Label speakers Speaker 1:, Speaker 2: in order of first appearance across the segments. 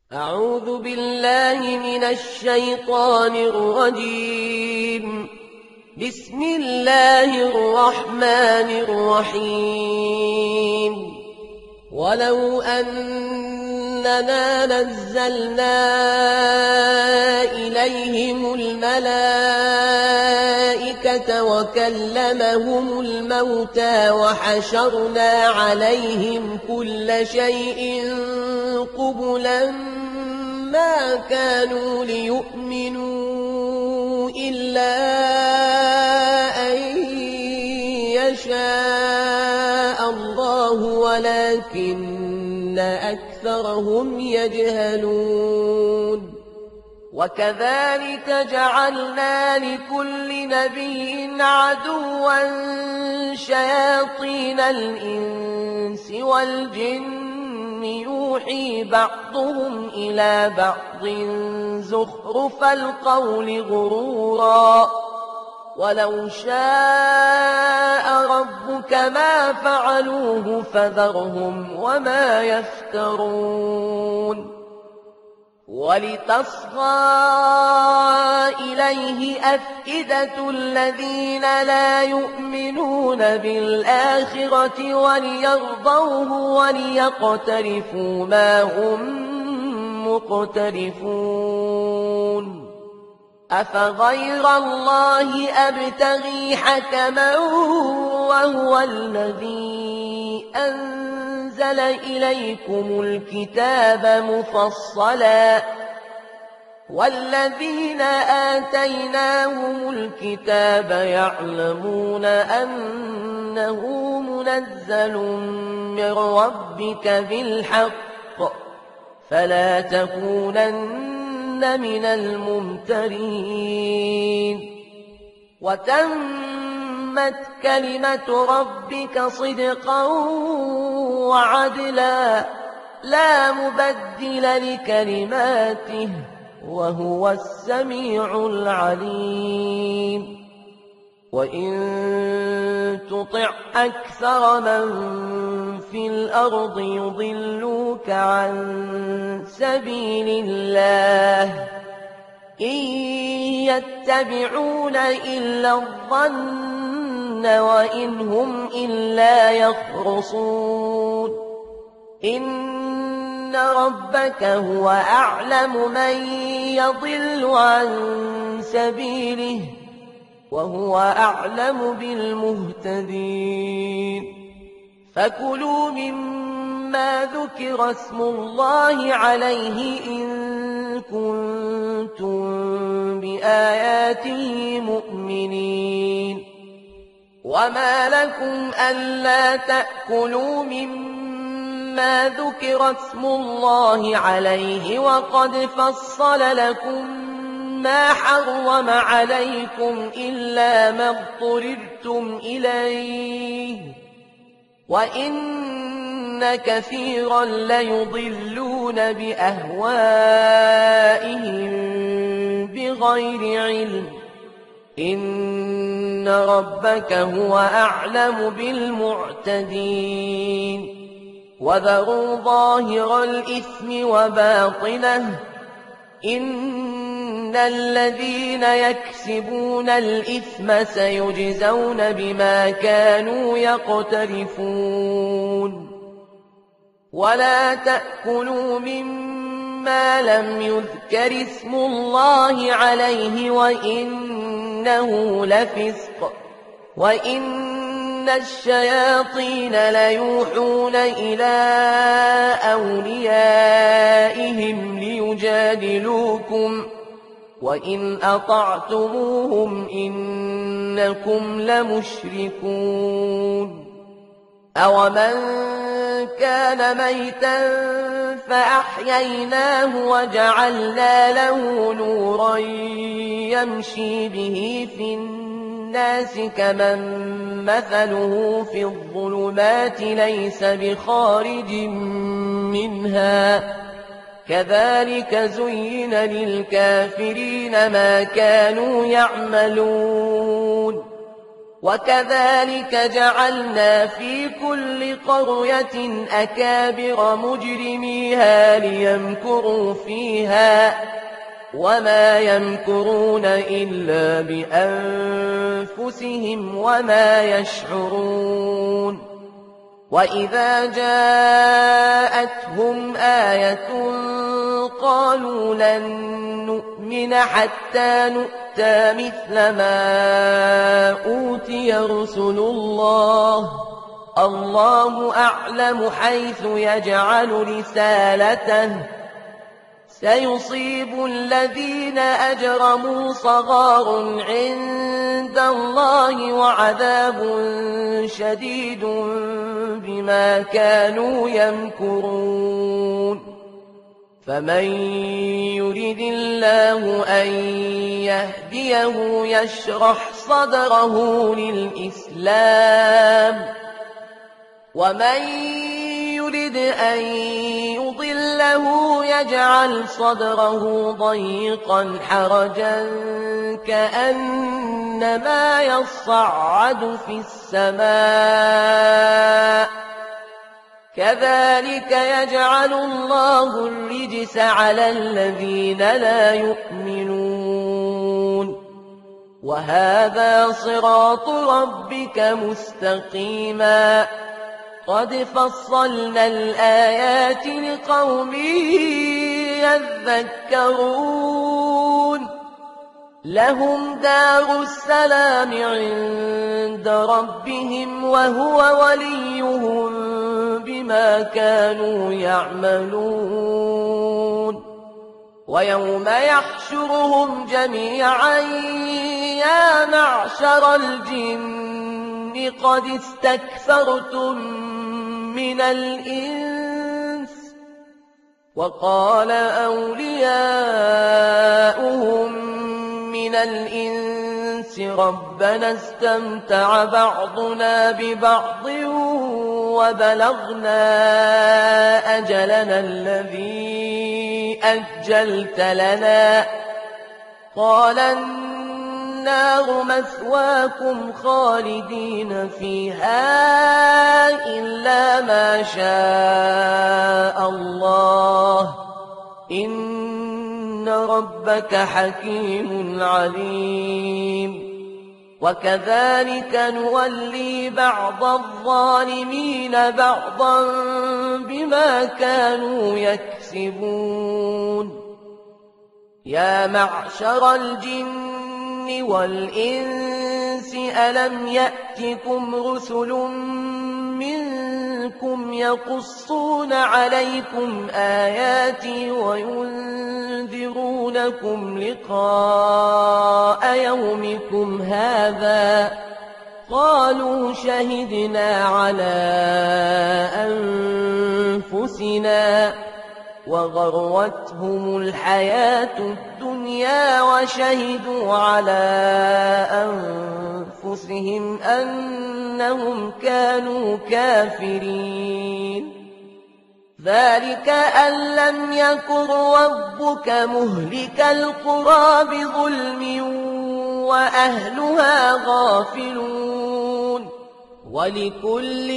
Speaker 1: أعوذ بالله من الشيطان الرجيم. بسم الله الرحمن الرحيم. ولو أننا نزلنا إليهم الملائكة وكلمهم الموتى وحشرنا عليهم كل شيء قبلا ما كانوا ليؤمنوا إلا أن يشاء الله ولكن أكثرهم يجهلون. وكذلك جعلنا لكل نبي عدوا شياطين الإنس والجن يوحي بعضهم إلى بعض زخرف القول غرورا ولو شاء ربك ما فعلوه فذرهم وما يفترون. ولتصغى إليه أفئدة الذين لا يؤمنون بالآخرة وليرضوه وليقترفوا ما هم مقترفون. أفغير الله أبتغي حكما وهو الذي أنزل إليكم الكتاب مفصلا والذين آتيناهم الكتاب يعلمون أنه منزل من ربك بالحق فلا تكونن من الممترين. وتمت كلمة ربك صدقا وعدلا لا مبدل لكلماته وهو السميع العليم. وإن تطع أكثر من في الأرض يضلوك عن سبيل الله إن يتبعون إلا الظن وإن هم إلا يخرصون. إن ربك هو أعلم من يضل عن سبيله وهو أعلم بالمهتدين. فكلوا مما ذكر اسم الله عليه إن كنتم بآياته مؤمنين. وما لكم ألا تأكلوا مما ذكر اسم الله عليه وقد فصل لكم ما حرم عليكم إلا ما اضطررتم إليه وإن كثيرا ليضلون بأهوائهم بغير علم. إن ربك هو أعلم بالمعتدين. وذروا ظاهر الإثم وباطنه إن الذين يكسبون الإثم سيجزون بما كانوا يقترفون. ولا تأكلوا مما لم يذكر اسم الله عليه وإنه لفسق وإن الشياطين ليوحون إلى أوليائهم ليجادلوكم وإن أطعتموهم إنكم لمشركون. أومن كان ميتا فأحييناه وجعلنا له نورا يمشي به في الناس كمن مثله في الظلمات ليس بخارج منها كذلك زين للكافرين ما كانوا يعملون. وكذلك جعلنا في كل قرية أكابر مجرميها ليمكروا فيها وما يمكرون إلا بأنفسهم وما يشعرون وإذا جاءتهم آية قالوا لن نؤمن حتى نؤتى مثل ما أوتي رسل الله أعلم حيث يجعل رسالته سيصيب الذين أجرموا صغار عند الله وعذاب شديد بما كانوا يمكرون فمن يرد الله أن يهديه يشرح صدره للإسلام ومن يرد أن يضله يجعل صدره ضيقا حرجا كأنما يصعد في السماء كذلك يجعل الله الرجس على الذين لا يؤمنون وهذا صراط ربك مستقيما قد فصلنا الآيات لقوم يذكرون لهم دار السلام عند ربهم وهو وليهم بما كانوا يعملون ويوم يحشرهم جميعا يا معشر الجن قد استكثرتم من الإنس وقال أولياؤهم من الإنس ربنا استمتع بعضنا ببعض وبلغنا أجلنا الذي أجلت لنا قال النار مثواكم خالدين فيها إلا ما شاء الله إن ربك حكيم عليم وكذلك نولي بعض الظالمين بعضا بما كانوا يكسبون يا معشر الجن والإنس ألم يأتكم رسل منكم يقصون عليكم آياتي وينذرونكم لقاء يومكم هذا قالوا شهدنا على أنفسنا وغرتهم الحياة الدنيا وشهدوا على أنفسهم أنهم كانوا كافرين ذلك أن لم يكن ربك مهلك القرى بظلم وأهلها غافلون ولكل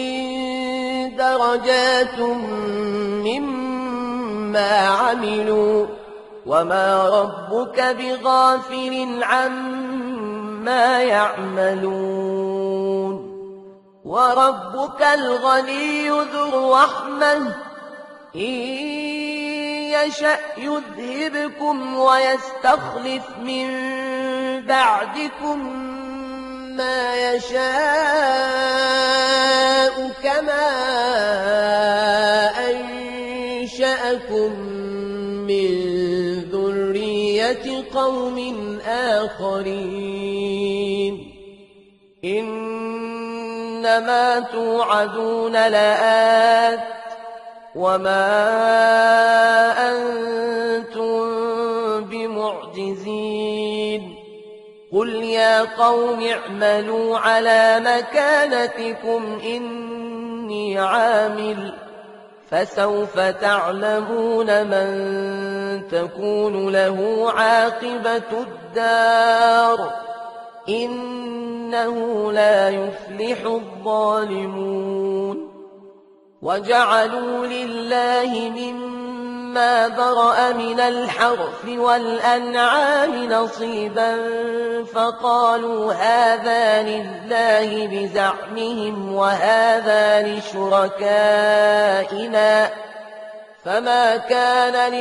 Speaker 1: درجات مما عملوا وما ربك بغافل عما يعملون وربك الغني ذو الرحمة إن يشأ يذهبكم ويستخلف من بعدكم ما يشاء كما أنشأكم من ذرية قوم آخرين إنما توعدون لآت وما أنتم بمعجزين قل يا قوم اعملوا على مكانتكم إني عامل فسوف تعلمون من تكون له عاقبة الدار إنه لا يفلح الظالمون وجعلوا لله مما ذرأ من الحرث والأنعام نصيبا فقالوا هذا لله بزعمهم وهذا لشركائنا فما كان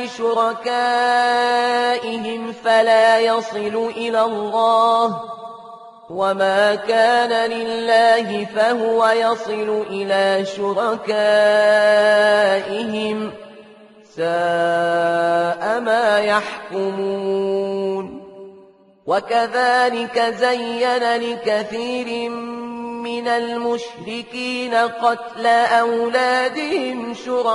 Speaker 1: لشركائهم فلا يصل إلى الله وما كان لله فهو يصل إلى شركائهم ساء ما يحكمون وكذلك زين لكثير من المشركين قتل أولادهم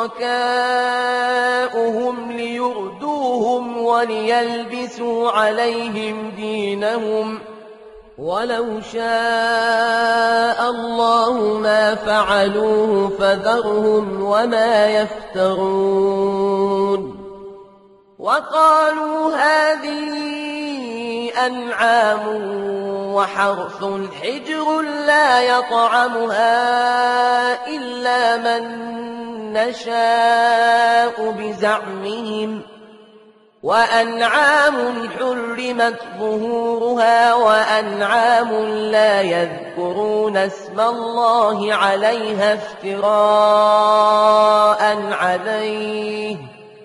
Speaker 1: شركاؤهم ليردوهم وليلبسوا عليهم دينهم ولو شاء الله ما فعلوه فذرهم وما يفترون وقالوا هذه أنعام وحرث حجر لا يطعمها إلا من نشاء بزعمهم وأنعام حرمت ظهورها وأنعام لا يذكرون اسم الله عليها افتراء عليه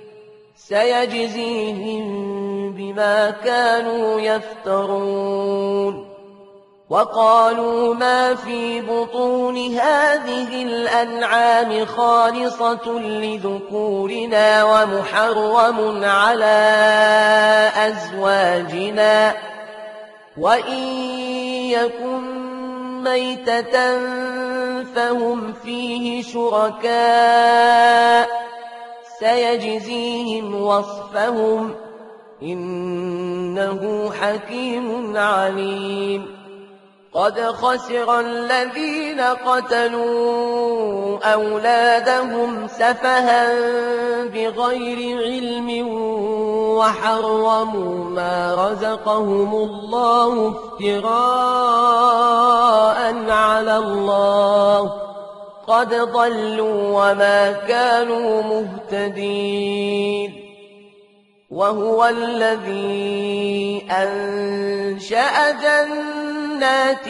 Speaker 1: سيجزيهم بما كانوا يفترون وقالوا ما في بطون هذه الأنعام خالصة لذكورنا ومحرم على أزواجنا وإن يكن ميتة فهم فيه شركاء سيجزيهم وصفهم إنه حكيم عليم قد خسر الذين قتلوا أولادهم سفها بغير علم وحرموا ما رزقهم الله افتراء على الله قد ضلوا وما كانوا مهتدين وهو الذي أنشأ جنات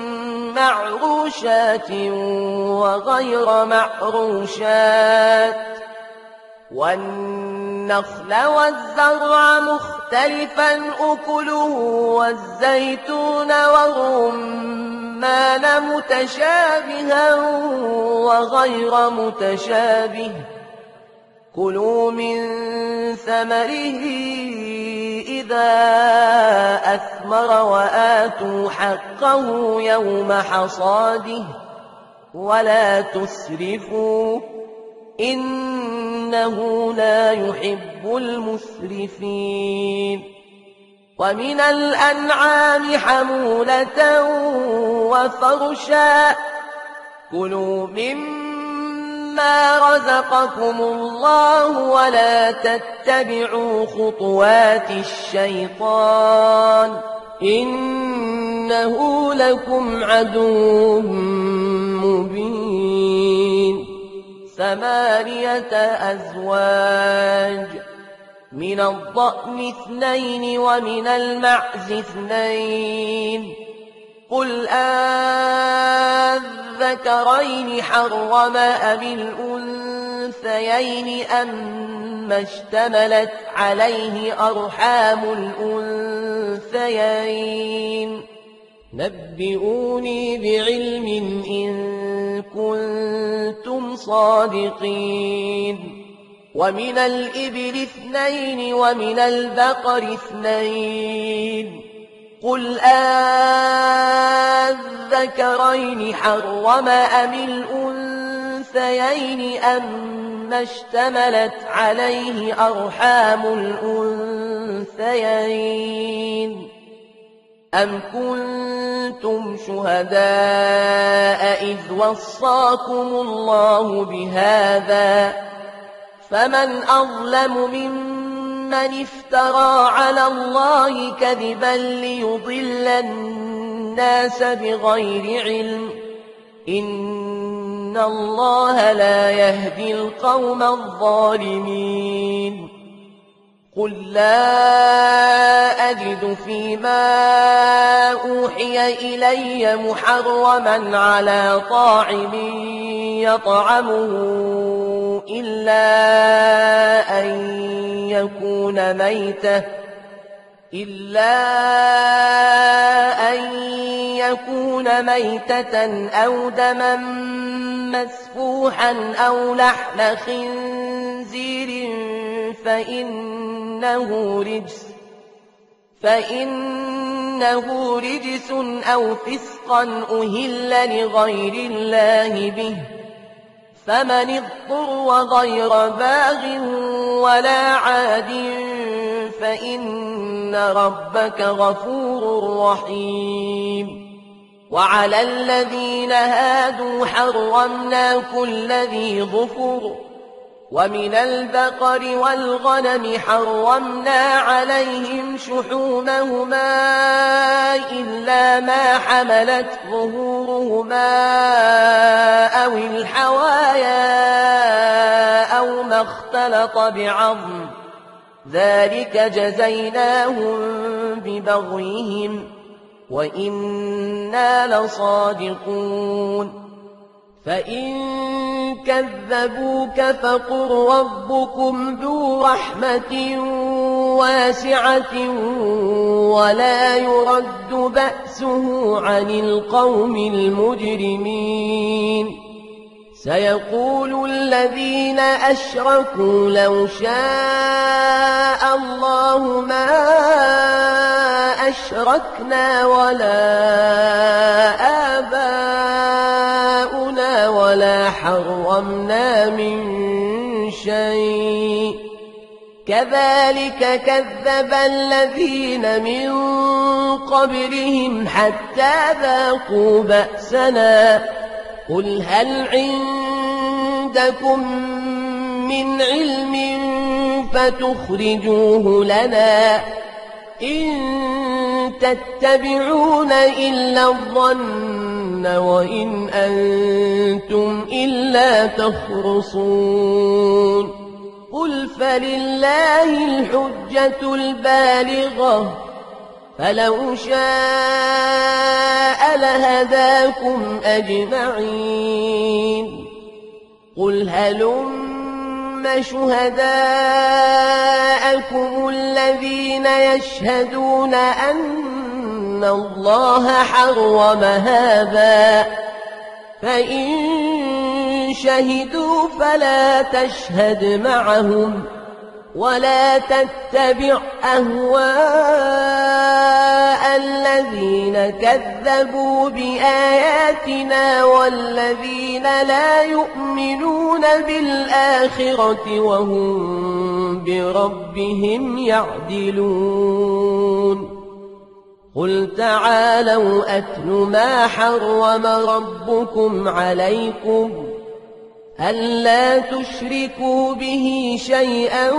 Speaker 1: معروشات وغير معروشات والنخل والزرع مختلفا أكله والزيتون والرمان متشابها وغير متشابه كلوا من ثمره إذا أثمر وآتوا حقه يوم حصاده ولا تسرفوا إنه لا يحب المسرفين ومن الأنعام حمولة وفرشا كلوا مما رزقكم الله ولا تتبعوا خطوات الشيطان إنه لكم عدو مبين 8 أزواج من الضأن 2 ومن المعز 2 قل أذكرين حرم أم الأنثيين أما اشتملت عليه أرحام الأنثيين نبئوني بعلم إن كنتم صادقين ومن الإبل 2 ومن البقر 2 قل أذكرين حرم أم الأنثيين أما اشتملت عليه أرحام الأنثيين أم كنتم شهداء إذ وصاكم الله بهذا فمن أظلم ممن افترى على الله كذبا ليضل الناس بغير علم إن الله لا يهدي القوم الظالمين قل لا أجد فيما أوحي إلي محرما على طاعم يطعمه إلا أن يكون ميتة أو دما مسفوحا أو لحم خنزير فإنه رجس أو فسقا أهل لغير الله به فمن اضطر غير باغ ولا عاد فإن ربك غفور رحيم وعلى الذين هادوا حرمنا كل ذي ظفر ومن البقر والغنم حرمنا عليهم شحومهما إلا ما حملت ظهورهما أو الحوايا أو ما اختلط بعظم ذلك جزيناهم ببغيهم وإنا لصادقون فإن كذبوك فقل ربكم ذو رحمة واسعة ولا يرد بأسه عن القوم المجرمين سيقول الذين أشركوا لو شاء الله ما أشركنا ولا آباؤنا ولا حرمنا من شيء كذلك كذب الذين من قبلهم حتى ذاقوا بأسنا قل هل عندكم من علم فتخرجوه لنا إن تتبعون إلا الظن وإن أنتم إلا تخرصون قل فلله الحجة البالغة فلو شاء لهداكم أجمعين قل هلم شهداءكم الذين يشهدون أن الله حرم هذا فإن شهدوا فلا تشهد معهم ولا تتبع أهواء الذين كذبوا بآياتنا والذين لا يؤمنون بالآخرة وهم بربهم يعدلون قل تعالوا أتل ما حرم ربكم عليكم ألا تشركوا به شيئا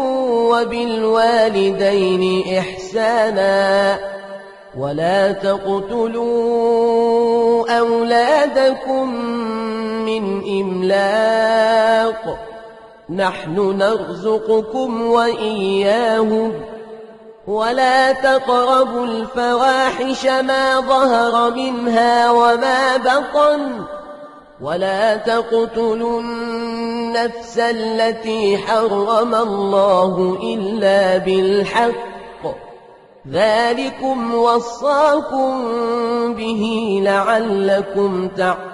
Speaker 1: وبالوالدين إحسانا ولا تقتلوا أولادكم من إملاق نحن نرزقكم وإياهم ولا تقربوا الفواحش ما ظهر منها وما بطن ولا تقتلوا النفس التي حرم الله إلا بالحق ذلكم وصاكم به لعلكم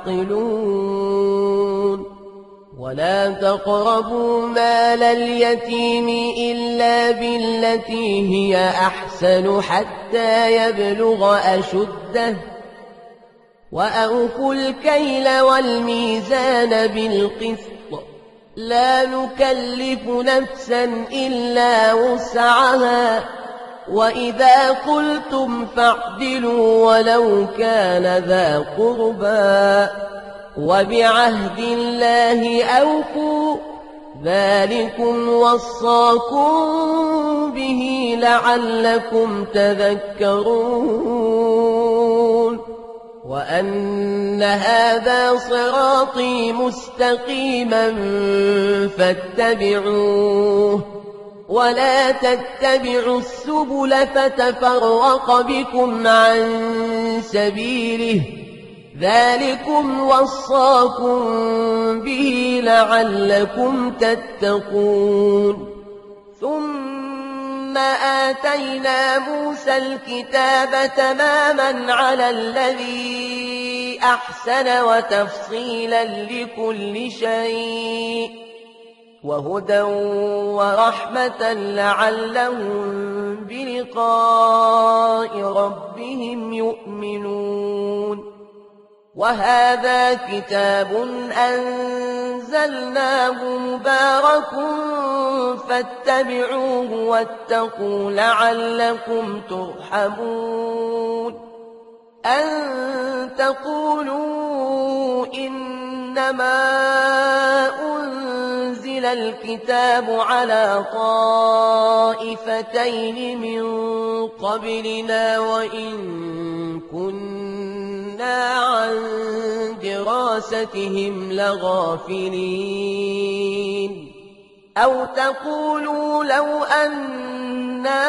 Speaker 1: تعقلون ولا تقربوا مال اليتيم إلا بالتي هي أحسن حتى يبلغ أشده وأوفوا الكيل والميزان بالقسط لا نكلف نفسا إلا وسعها وإذا قلتم فاعدلوا ولو كان ذا قربى وبعهد الله أوفوا ذلكم وصاكم به لعلكم تذكرون وأن هذا صراطي مستقيما فاتبعوه ولا تتبعوا السبل فتفرق بكم عن سبيله ذلكم وصاكم به لعلكم تتقون ثم آتينا موسى الكتاب تماما على الذي أحسن وتفصيلا لكل شيء وهدى ورحمة لعلهم بلقاء ربهم يؤمنون وهذا كتاب أنزلناه مبارك فاتبعوه واتقوا لعلكم ترحمون أن تقولوا إنما أنزل الكتاب على طائفتين من قبلنا وإن كنا عن دراستهم لغافلين أو تقولوا لو أنا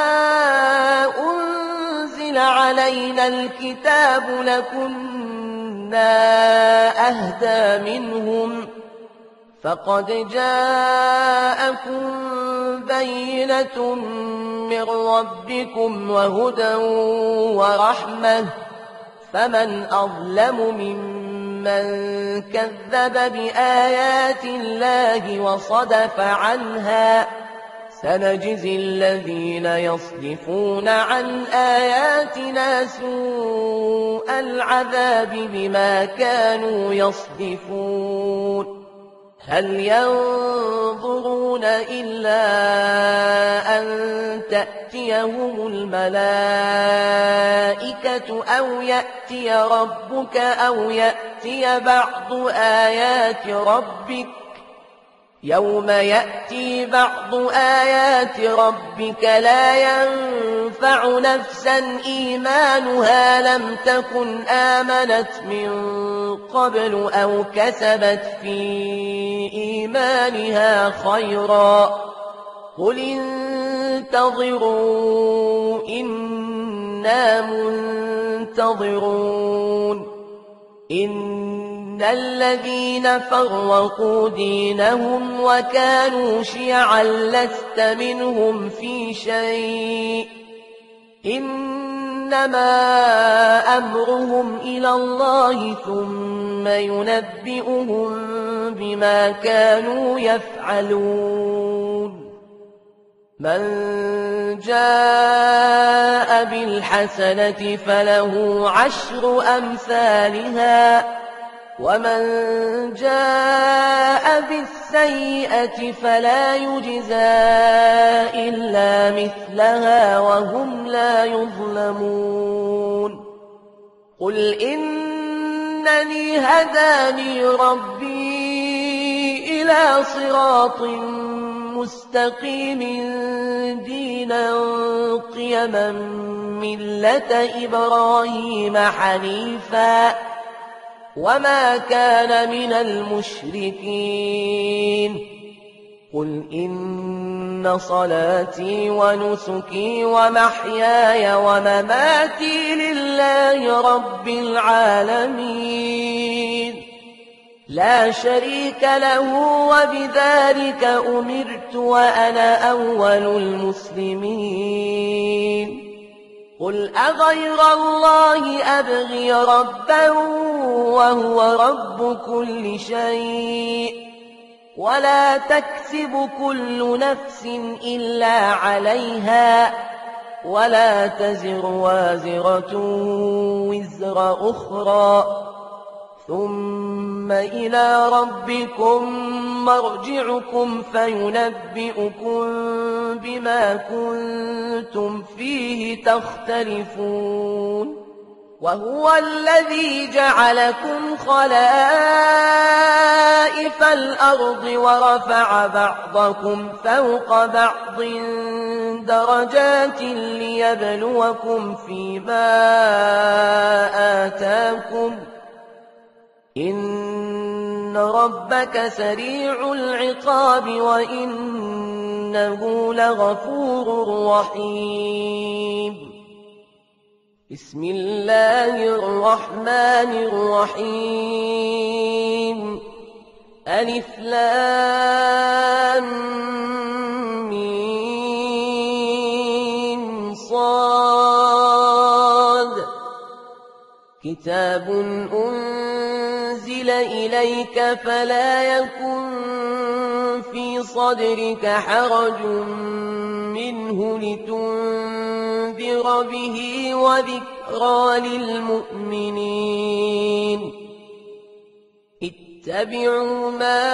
Speaker 1: أنزل علينا الكتاب لكنا أهدى منهم فقد جاءكم بينة من ربكم وهدى ورحمة فمن أظلم ممن كذب بآيات الله وصدف عنها سنجزي الذين يصدفون عن آياتنا سوء العذاب بما كانوا يصدفون هل ينظرون إلا أن تأتيهم الملائكة أو يأتي ربك أو يأتي بعض آيات ربك يوم يأتي بعض آيات ربك لا ينفع نفسا إيمانها لم تكن آمنت من قبل أو كسبت في إيمانها خيرا قل انتظروا إنا منتظرون إن الذين فرقوا دينهم وكانوا شيعا لست منهم في شيء إنما أمرهم إلى الله ثم ينبئهم بما كانوا يفعلون من جاء بالحسنة فله 10 أمثالها ومن جاء بالسيئة فلا يجزى إلا مثلها وهم لا يظلمون قل إنني هداني ربي إلى صراط مستقيم دينا قيما ملة إبراهيم حنيفا وما كان من المشركين قل إن صلاتي ونسكي ومحياي ومماتي لله رب العالمين لا شريك له وبذلك أمرت وأنا أول المسلمين قل أغير الله أبغي ربا وهو رب كل شيء ولا تكسب كل نفس إلا عليها ولا تزر وازرة وزر أخرى ثم إلى ربكم مرجعكم فينبئكم بما كنتم فيه تختلفون وهو الذي جعلكم خلائف الأرض ورفع بعضكم فوق بعض درجات ليبلوكم فيما آتاكم إن ربك سريع العقاب وإنه لغفور رحيم. بسم الله الرحمن الرحيم. ألف لام ميم صاد. كتاب أنزل إليك فلا يكن في صدرك حرج منه لتنذر به وذكرى للمؤمنين. اتبعوا ما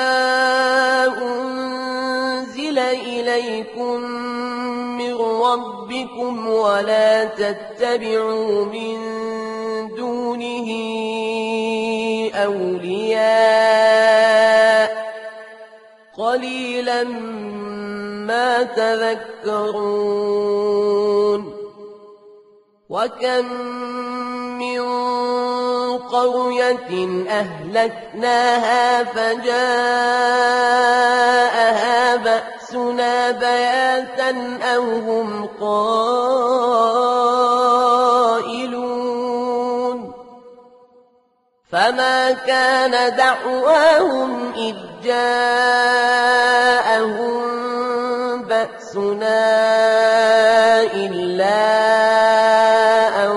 Speaker 1: أنزل إليكم من ربكم ولا تتبعوا من دونه أولياء قليلا ما تذكرون. وكم من قرية أهلكناها فجاءها بأسنا بياتا أو هم قائلون. فما كان دعواهم إذ جاءهم بأسنا إلا أن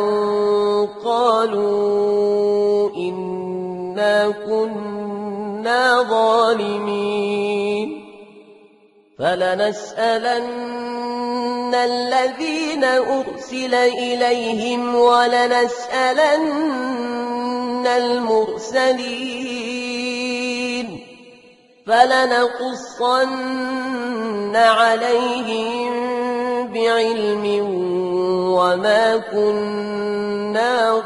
Speaker 1: قالوا إنا كنا ظالمين. فلنسألن الذين أرسل إليهم ولنسألن المرسلين فلنقصن عليهم بعلم وما كنا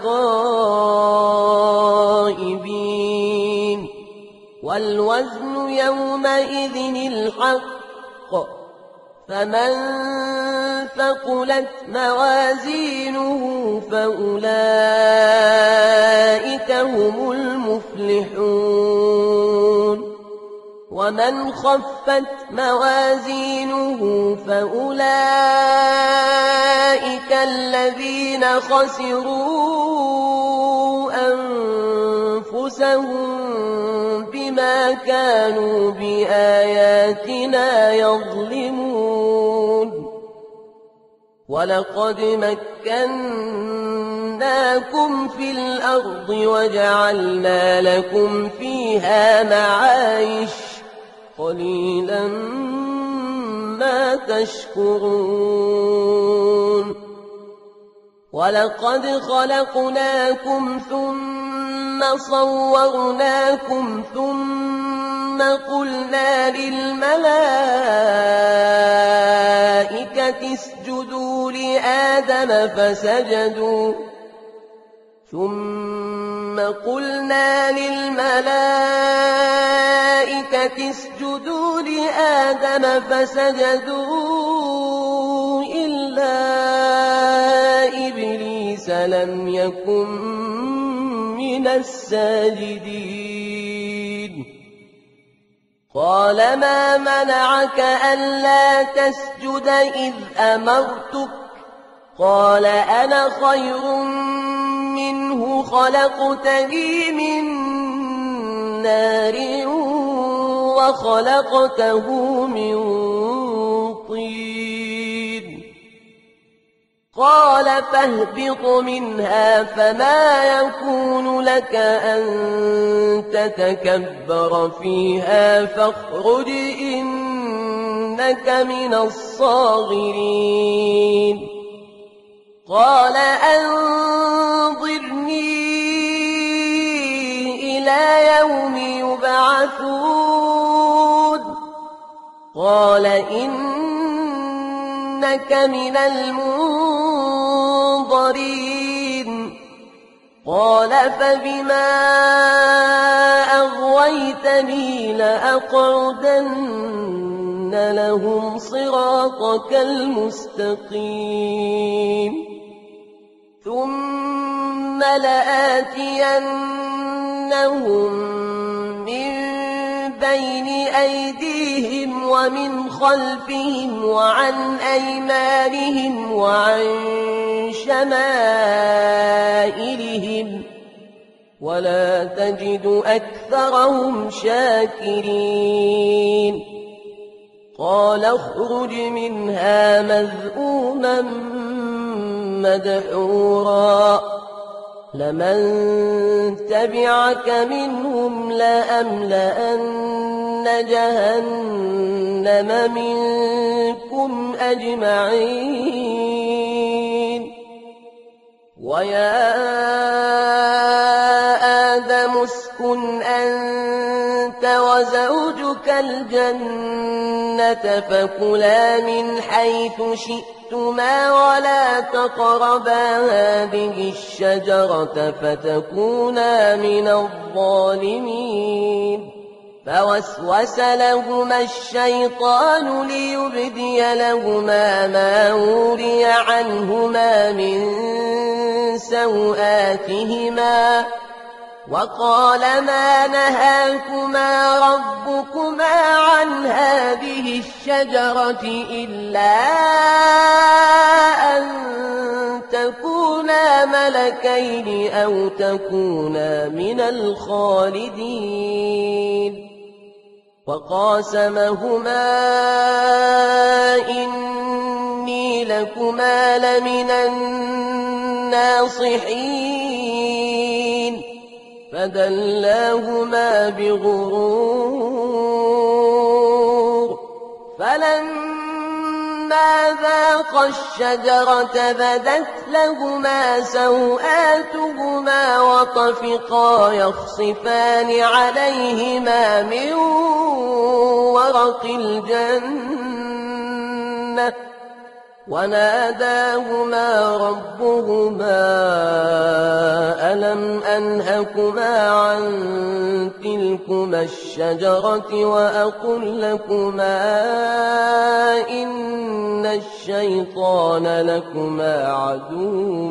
Speaker 1: غائبين. والوزن يومئذ الحق فمن ثقلت موازينه فأولئك هم المفلحون. ومن خفت موازينه فأولئك الذين خسروا أنفسهم بما كانوا بآياتنا يظلمون. ولقد مكناكم في الأرض وجعلنا لكم فيها معايش قليلا ما تشكرون. ولقد خلقناكم ثم صورناكم ثم قلنا للملائكة اسجدوا لآدم فسجدوا ثم قلنا للملائكة اسجدوا لآدم فسجدوا إلا إبليس لم يكن من الساجدين. قال ما منعك ألا تسجد إذ أمرتك؟ قال أنا خير منه خلقتني من نار وخلقته من طين. قال فاهبط منها فما يكون لك أن تتكبر فيها فاخرج إنك من الصاغرين. قال أنظرني إلى يوم يبعثون. قال إنك من المنظرين قال فبما أغويتني لأقعدن لهم صراطك المستقيم ثم لآتينهم من بين أيديهم ومن خلفهم وعن أيمانهم وعن شمائلهم ولا تجد أكثرهم شاكرين قال اخرج منها مذءوما مدحورا لمن تبعك منهم لأملأن جهنم منكم أجمعين ويا آدم اسكن أنت وزوجك الجنة فكلا من حيث شئتما ولا تقربا هذه الشجرة فتكونا من الظالمين فوسوس لهما الشيطان ليبدي لهما ما وري عنهما من سوآتهما وقال ما نهاكما ربكما عن هذه الشجرة إلا أن تكونا ملكين أو تكونا من الخالدين وقاسمهما إني لكما لمن الناصحين فدلاهما بغرور فلما ذاقا الشجرة بدت لهما سوآتهما وطفقا يخصفان عليهما من ورق الجنة وناداهما ربهما ألم أنهكما عن تلكما الشجرة وأقل لكما إن الشيطان لكما عدو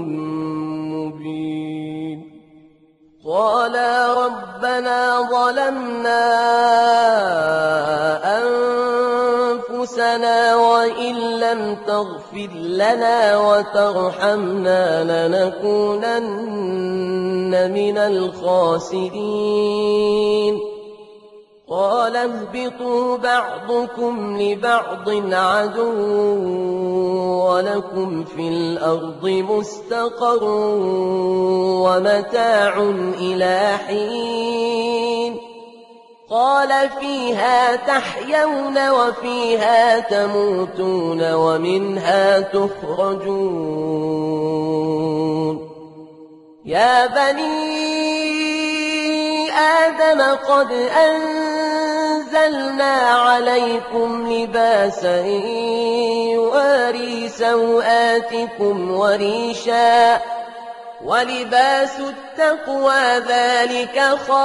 Speaker 1: مبين قالا ربنا ظلمنا أنفسنا وإن لم تغفر لنا وترحمنا لنكونن من الخاسرين قال اهبطوا بعضكم لبعض عدو ولكم في الأرض مستقر ومتاع إلى حين قال فيها تحيون وفيها تموتون ومنها تخرجون يا بني آدم قد أنزلنا عليكم لباسا يواري سوآتكم وريشا ولباس التقوى ذلك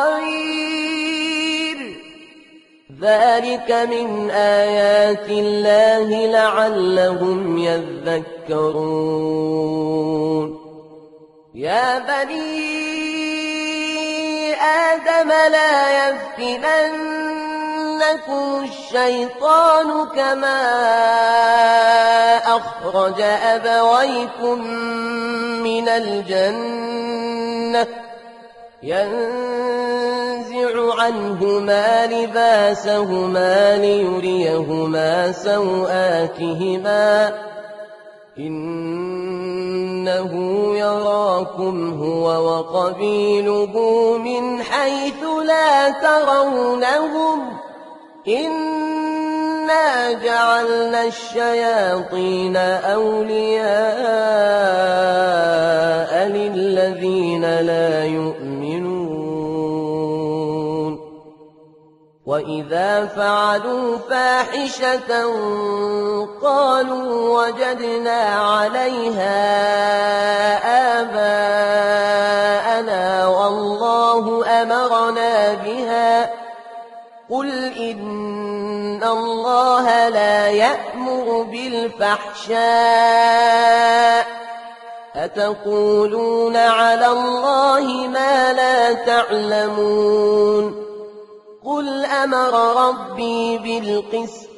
Speaker 1: خير ذلك من آيات الله لعلهم يذكرون يا بني آدم لا يفتننكم الشيطان كما أخرج أبويكم من الجنة ينزع عنهما لباسهما ليريهما سوآتهما إنه يراكم هو وقبيله من حيث لا ترونهم إنا جعلنا الشياطين أولياء للذين لا يؤمنون وإذا فعلوا فاحشة قالوا وجدنا عليها آباءنا بالفحشاء أتقولون على الله ما لا تعلمون قل أمر ربي بالقسط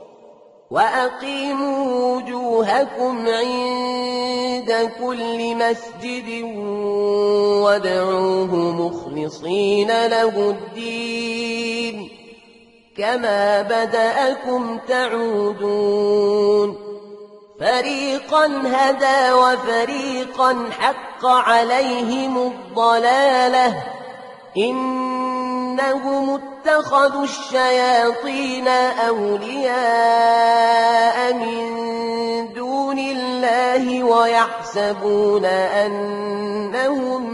Speaker 1: وأقيموا وجوهكم عند كل مسجد وادعوه مخلصين له الدين كما بدأكم تعودون فريقا هدى وفريقا حق عليهم الضلالة إنهم اتخذوا الشياطين أولياء من دون الله ويحسبون أنهم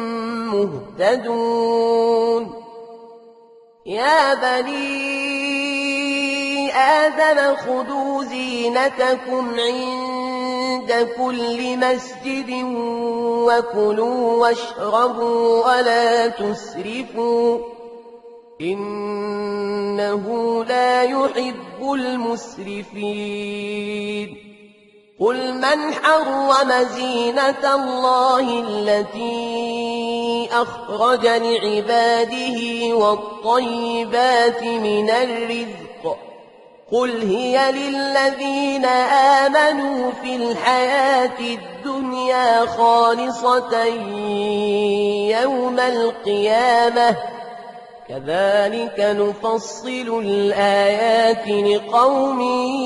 Speaker 1: مهتدون يا بني آدم خذوا زينتكم عند كل مسجد وكلوا واشربوا ولا تسرفوا إنه لا يحب المسرفين قل من حرم زينة الله التي أخرج لعباده والطيبات من الرزق قل هي للذين آمنوا في الحياة الدنيا خالصة يوم القيامة كذلك نفصل الآيات لقوم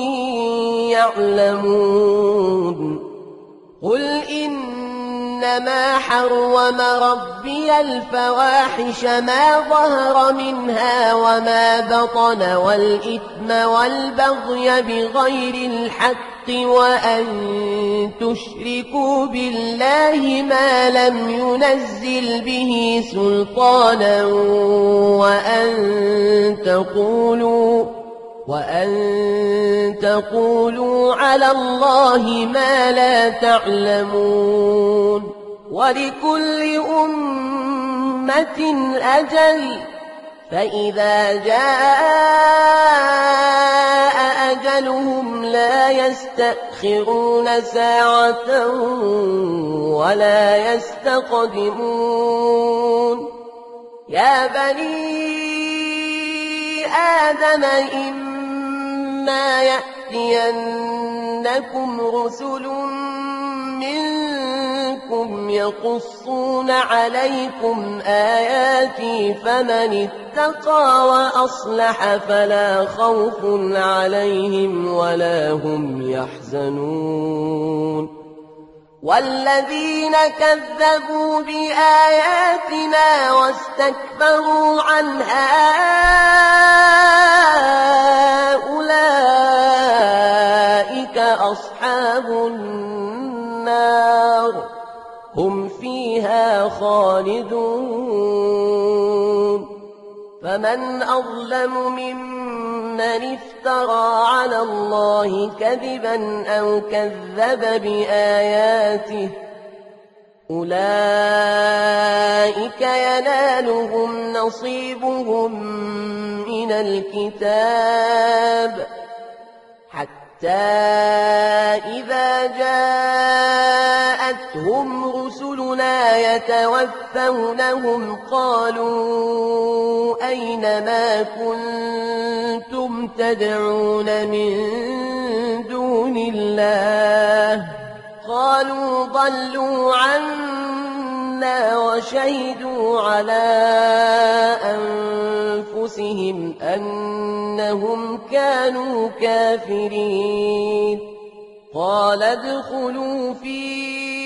Speaker 1: يعلمون قل إنما حرم ربي الفواحش ما ظهر منها وما بطن والإثم والبغي بغير الحق وأن تشركوا بالله ما لم ينزل به سلطانا وأن تقولوا على الله ما لا تعلمون ولكل أمة أجل فإذا جاء أجلهم لا يستأخرون ساعة ولا يستقدمون يا بني آدم إما يأتينكم رسل منكم يقصون عليكم آياتي فمن اتقى وأصلح فلا خوف عليهم ولا هم يحزنون والذين كذبوا بآياتنا واستكبروا عنها أولئك أصحاب النار هم فيها خالدون فمن أظلم ممن افترى على الله كذبا أو كذب بآياته أولئك ينالهم نصيبهم من الكتاب حتى إذا جاءتهم رسلنا يتوفونهم قالوا أين ما كنتم تدعون من دون الله قالوا ضلوا عنا وشهدوا على أنفسهم أنهم كانوا كافرين قال ادخلوا في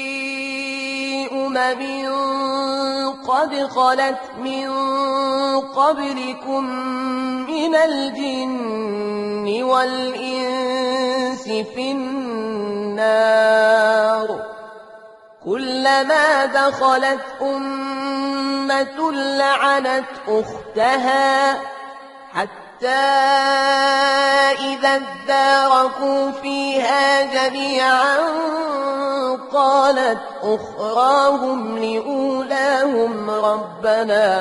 Speaker 1: قد خلت من قبلكم من الجن والإنس في النار كلما دخلت أمة لعنت أختها حتى إذا اداركوا فيها جميعا قالت أخراهم لأولاهم ربنا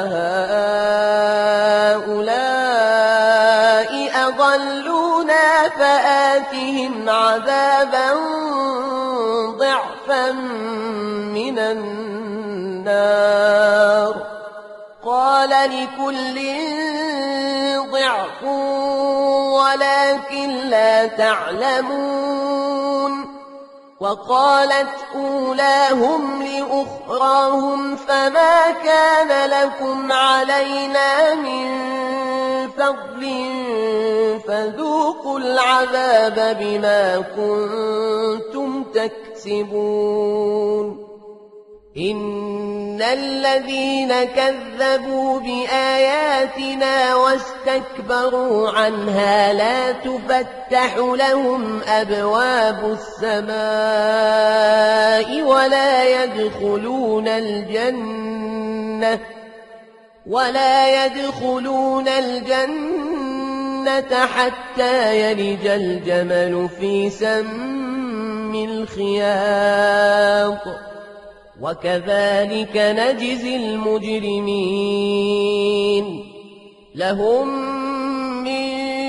Speaker 1: هؤلاء أضلونا عليهم عذابا ضعفا من النار قال لكل ضعف ولكن لا تعلمون وقالت أولاهم لأخراهم فما كان لكم علينا من فضل فذوقوا العذاب بما كنتم تكسبون إن الذين كذبوا بآياتنا واستكبروا عنها لا تفتح لهم أبواب السماء ولا يدخلون الجنة حتى يلج الجمل في سم الخياط وكذلك نجزي المجرمين لهم من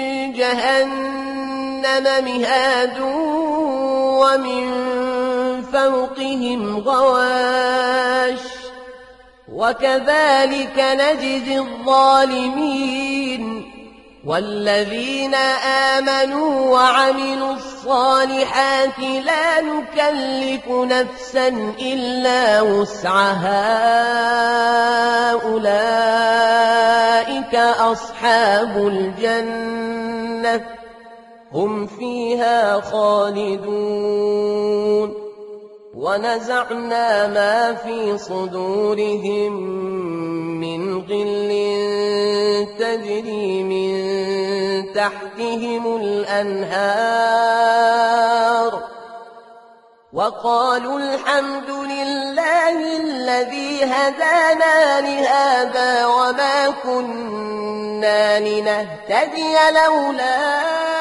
Speaker 1: جهنم مهاد ومن فوقهم غواش وكذلك نجزي الظالمين والذين آمنوا وعملوا الصالحات لا نكلف نفسا إلا وسعها أولئك أصحاب الجنة هم فيها خالدون ونزعنا ما في صدورهم من غل تجري من تحتهم الأنهار وقالوا الحمد لله الذي هدانا لهذا وما كنا لنهتدي لولا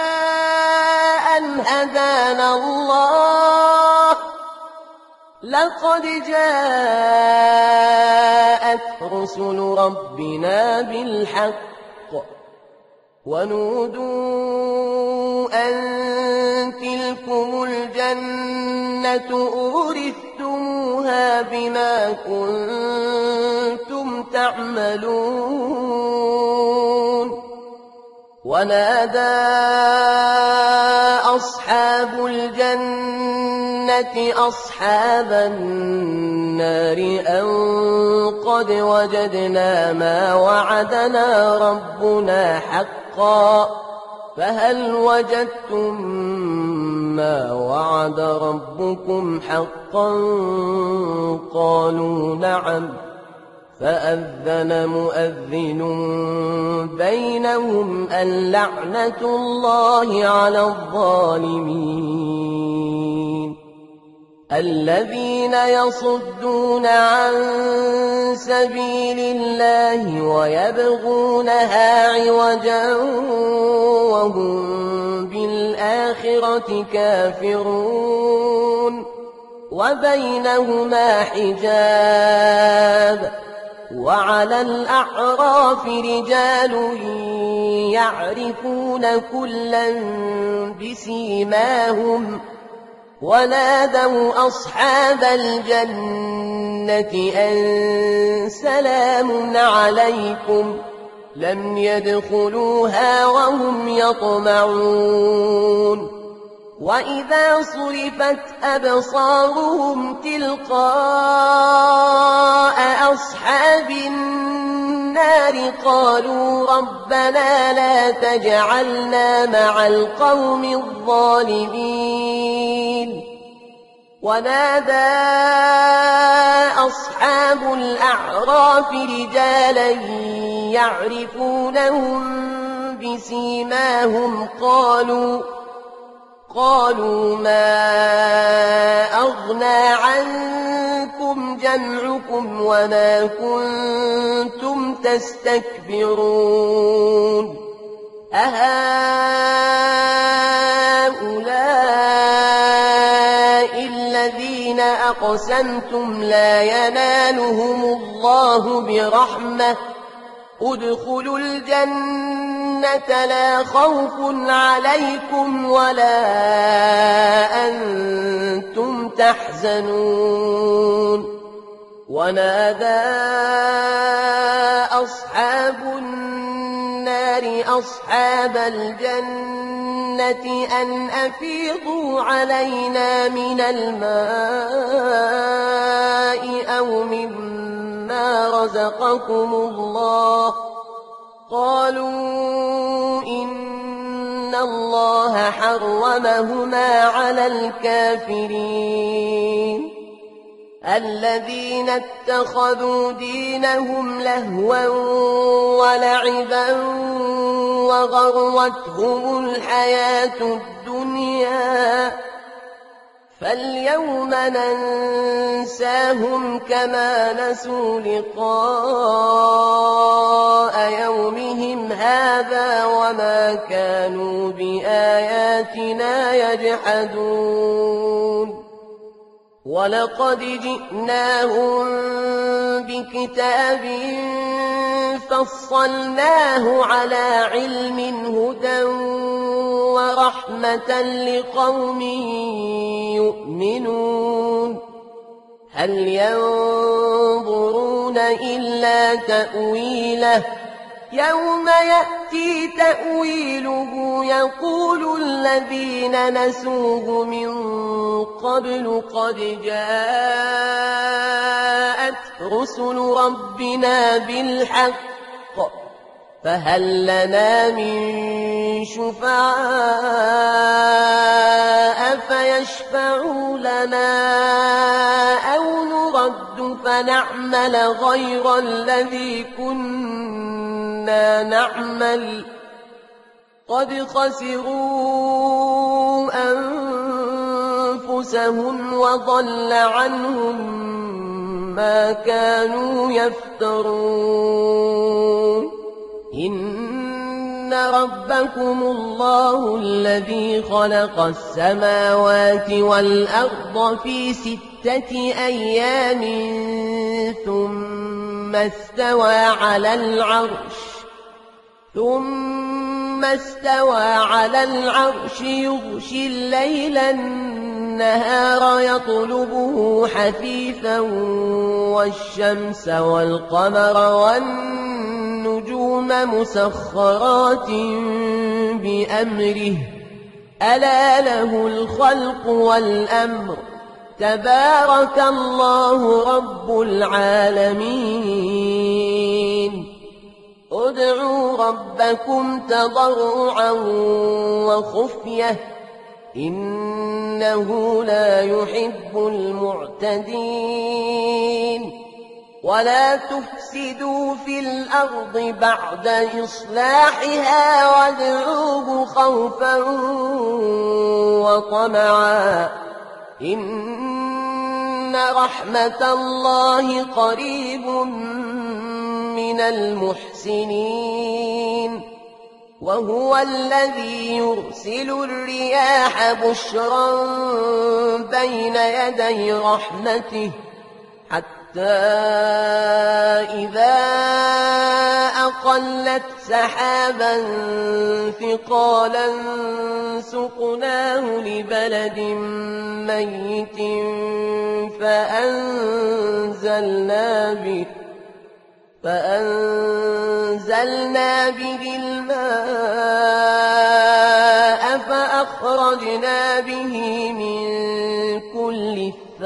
Speaker 1: أن هدانا الله لقد جاءت رسل ربنا بالحق ونودوا أن تلكم الجنة أورثتموها بما كنتم تعملون ونادى أصحاب الجنة أصحاب النار أن قد وجدنا ما وعدنا ربنا حقا فهل وجدتم ما وعد ربكم حقا قالوا نعم فأذن مؤذن بينهم اللعنة الله على الظالمين الذين يصدون عن سبيل الله ويبغونها عوجا وهم بالآخرة كافرون وبينهما حجاب وعلى الأعراف رجال يعرفون كلا بسيماهم ونادوا أصحاب الجنة أن سلام عليكم لم يدخلوها وهم يطمعون وإذا صرفت أبصارهم تلقاء أصحاب النار قالوا ربنا لا تجعلنا مع القوم الظالمين ونادى أصحاب الأعراف رجالا يعرفونهم بسيماهم قالوا ما أغنى عنكم جمعكم وما كنتم تستكبرون أهؤلاء الذين أقسمتم لا ينالهم الله برحمة ادخلوا الجنة لا خوف عليكم ولا أنتم تحزنون ونادى أصحاب النار أصحاب الجنة أن أفيضوا علينا من الماء أو مما رزقكم الله قالوا إن الله حرمهما على الكافرين الذين اتخذوا دينهم لهوا ولعبا وغرتهم الحياة الدنيا فاليوم ننساهم كما نسوا لقاء يومهم هذا وما كانوا بآياتنا يجحدون ولقد جئناهم بكتاب فصلناه على علم هدى ورحمة لقوم يؤمنون هل ينظرون إلا تأويله يوم يأتي تأويله يقول الذين نسوه من قبل قد جاءت رسل ربنا بالحق فهل لنا من شفعاء فيشفعوا لنا أو نرد فنعمل غير الذي كنا نعمل قد خسروا أنفسهم وضل عنهم ما كانوا يفترون إن ربكم الله الذي خلق السماوات والأرض في 6 أيام ثم استوى على العرش يغشي الليل النهار يطلبه حثيثا والشمس والقمر والنجوم مسخرات بأمره ألا له الخلق والأمر تبارك الله رب العالمين ادعوا ربكم تضرعا وخفية إنه لا يحب المعتدين ولا تفسدوا في الأرض بعد إصلاحها وادعوه خوفا وطمعا إن رحمة الله قريب من المحسنين وهو الذي يرسل الرياح بشرا بين يدي رحمته حتى إذا أقلت سحابا ثقالا سقناه لبلد ميت فأنزلنا به الماء فأخرجنا به من كل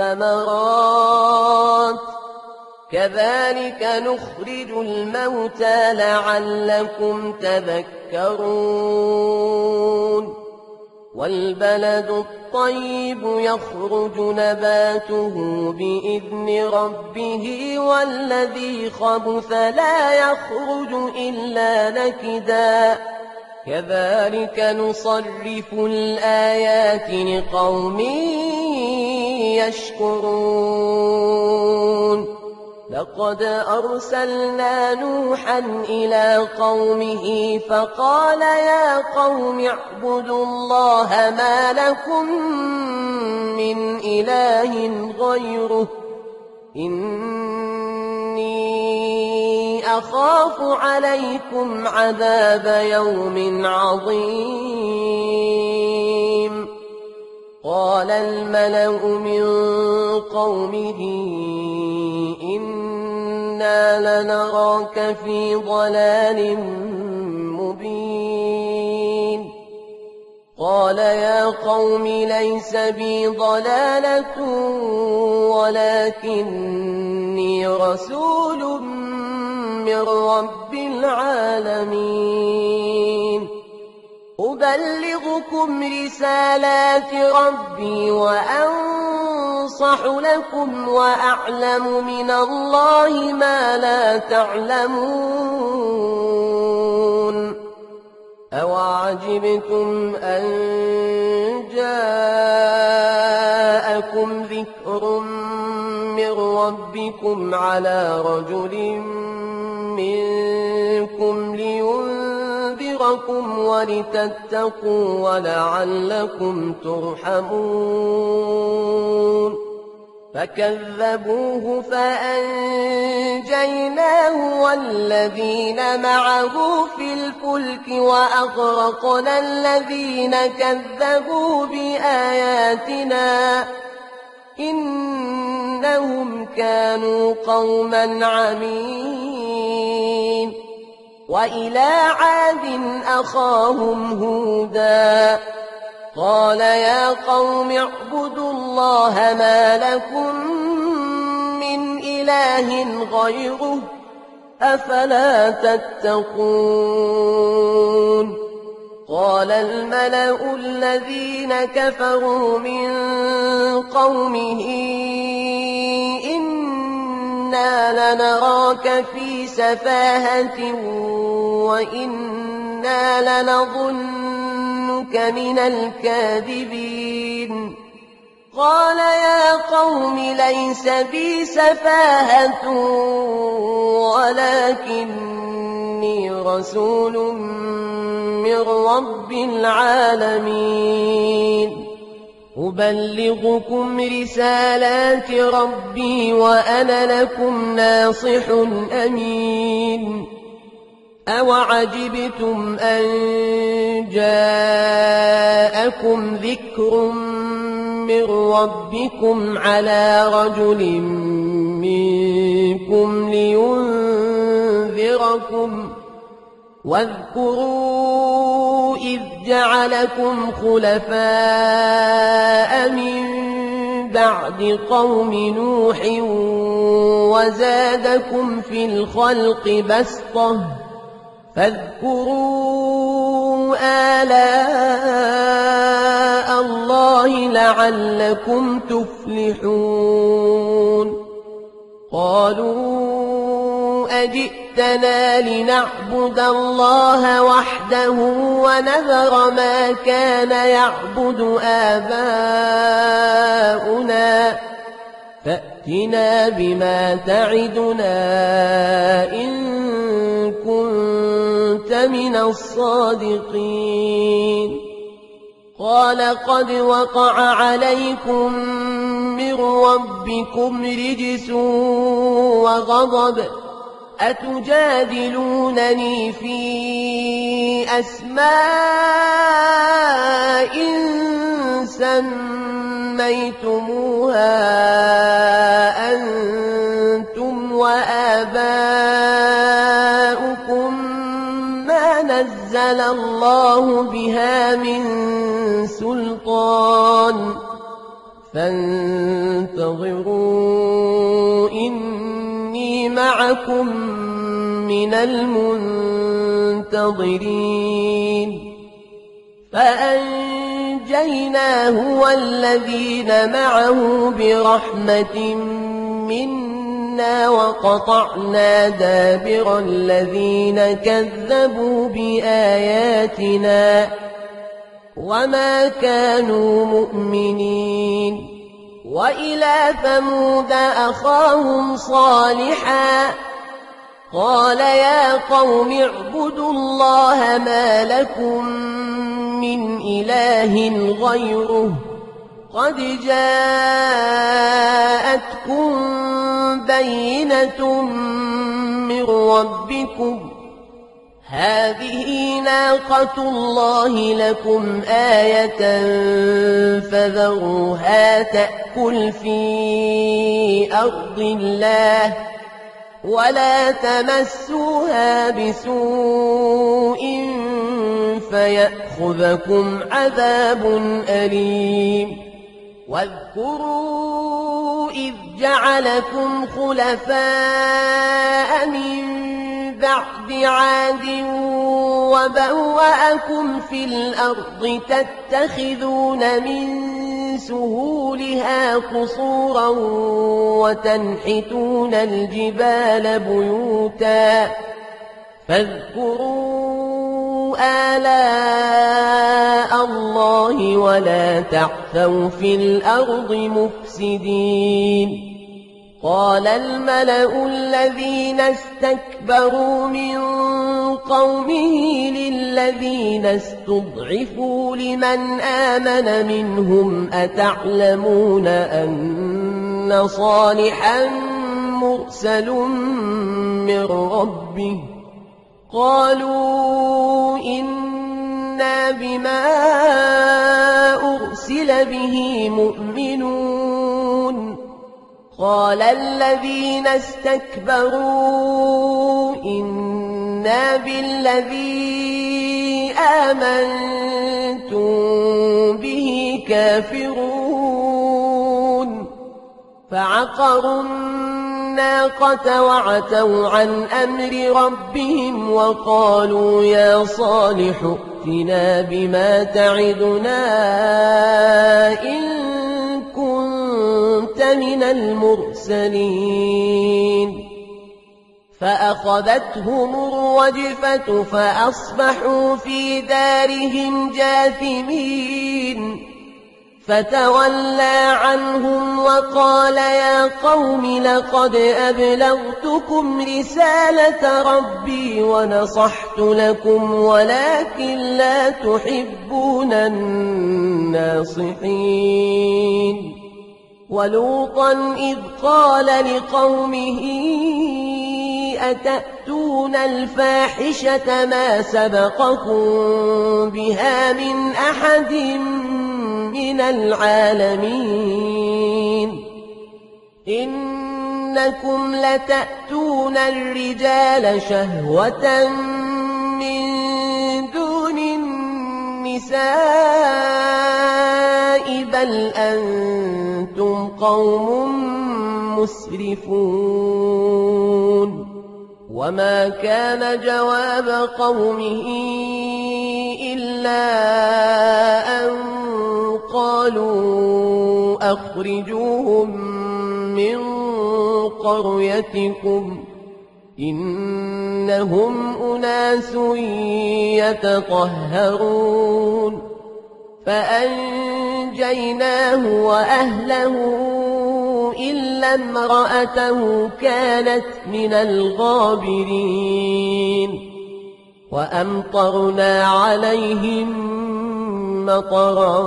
Speaker 1: الثمرات كذلك نخرج الموتى لعلكم تذكرون والبلد الطيب يخرج نباته بإذن ربه والذي خبث لا يخرج إلا نكدا كذلك نصرف الآيات لقوم يشكرون لقد أرسلنا نوحا إلى قومه فقال يا قوم اعبدوا الله ما لكم من إله غيره إني أخاف عليكم عذاب يوم عظيم قال الملأ من قومه إنا لنراك في ضلال مبين قال يا قوم ليس بي ضلالة ولكني رسول من رب العالمين أبلغكم رسالات ربي وأنصح لكم وأعلم من الله ما لا تعلمون أوعجبتم أن جاءكم ذكر من ربكم على رجل منكم لينذركم ولتتقوا ولعلكم ترحمون فكذبوه فأنجيناه والذين معه في الفلك وأغرقنا الذين كذبوا بآياتنا إنهم كانوا قوما عمين وإلى عاد أخاهم هودا قال يا قوم اعبدوا الله ما لكم من إله غيره أفلا تتقون قال الملأ الذين كفروا من قومه إنا لنراك في سفاهة وإنا لنظنك من الكاذبين قال يا قوم ليس بي سفاهة ولكني رسول من رب العالمين أبلغكم رسالات ربي وأنا لكم ناصح أمين أوعجبتم أن جاءكم ذكر من ربكم على رجل منكم لينذركم واذكروا إذ جعلكم خلفاء من بعد قوم نوح وزادكم في الخلق بسطة فاذكروا آلاء الله لعلكم تفلحون قالوا أجئتنا لنعبد الله وحده ونذر ما كان يعبد آباؤنا فأتنا بما تعدنا إن كنت من الصادقين قال قد وقع عليكم من ربكم رجس وغضب أتجادلونني في أسماء سميتموها أنتم وآباؤكم ما نزل الله بها من سلطان فانتظروا إني معكم من المنتظرين فأنجيناه والذين معه برحمة منا وقطعنا دابر الذين كذبوا بآياتنا وما كانوا مؤمنين وإلى ثمود أخاهم صالحا قال يا قوم اعبدوا الله ما لكم من إله غيره قد جاءتكم بينة من ربكم هذه ناقة الله لكم آية فذروها تأكل في أرض الله ولا تمسوها بسوء فيأخذكم عذاب أليم واذكروا إذ جعلكم خلفاء من بعد عاد وبوأكم في الأرض تتخذون من سهولها قصورا وتنحتون الجبال بيوتا فاذكروا آلاء الله ولا تعثوا في الأرض مفسدين قال الملأ الذين استكبروا من قومه للذين استضعفوا لمن آمن منهم أتعلمون أن صالحا مرسل من ربه قالوا إنا بما أرسل به مؤمنون قال الذين استكبروا إنا بالذي آمنتم به كافرون فعقروا الناقة وعتوا عن أمر ربهم وقالوا يا صالح ائتنا بما تعدنا إن كنت من المرسلين فأخذتهم الرجفة فأصبحوا في دارهم جاثمين فتولى عنهم وقال يا قوم لقد أبلغتكم رسالة ربي ونصحت لكم ولكن لا تحبون الناصحين ولوطا إذ قال لقومه أتأتون الفاحشة ما سبقكم بها من أحد من العالمين إنكم لتأتون الرجال شهوة من دون النساء بل أنتم قوم مسرفون وما كان جواب قومه إلا أن قالوا أخرجوهم من قريتكم إنهم أناس يتطهرون فأنجيناه وأهله إلا امرأته كانت من الغابرين وأمطرنا عليهم مطرا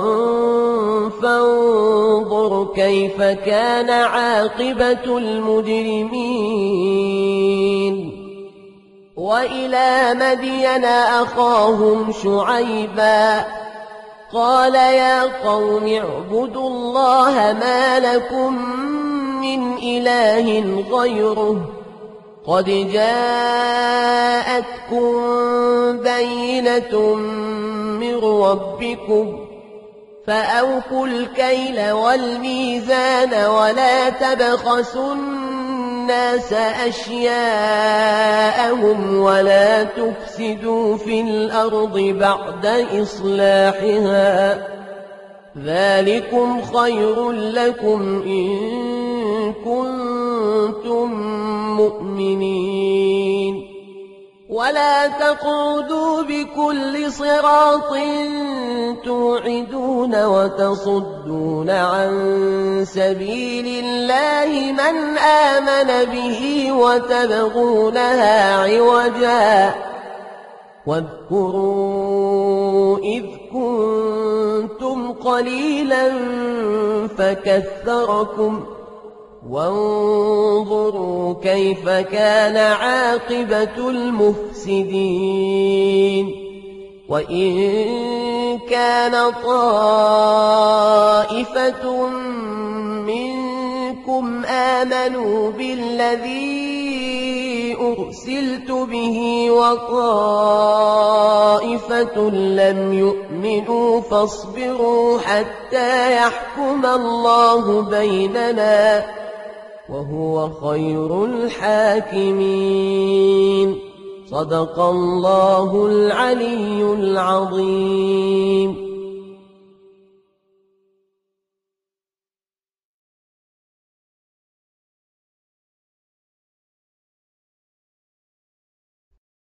Speaker 1: فانظر كيف كان عاقبة المجرمين وإلى مدين أخاهم شعيبا قال يا قوم اعبدوا الله ما لكم من إله غيره قد جاءتكم بينة من ربكم فأوفوا الكيل والميزان ولا تبخسوا الناس أشياءهم ولا تفسدوا في الأرض بعد إصلاحها ذلكم خير لكم إن كنتم مؤمنين ولا تقعدوا بكل صراط توعدون وتصدون عن سبيل الله من آمن به وتبغونها عوجا واذكروا إذ كنتم قليلا فكثركم وانظروا كيف كان عاقبة المفسدين وإن كان طائفة منكم آمنوا بالذي أرسلت به وطائفة لم يؤمنوا فاصبروا حتى يحكم الله بيننا وهو خير الحاكمين. صدق الله العلي العظيم.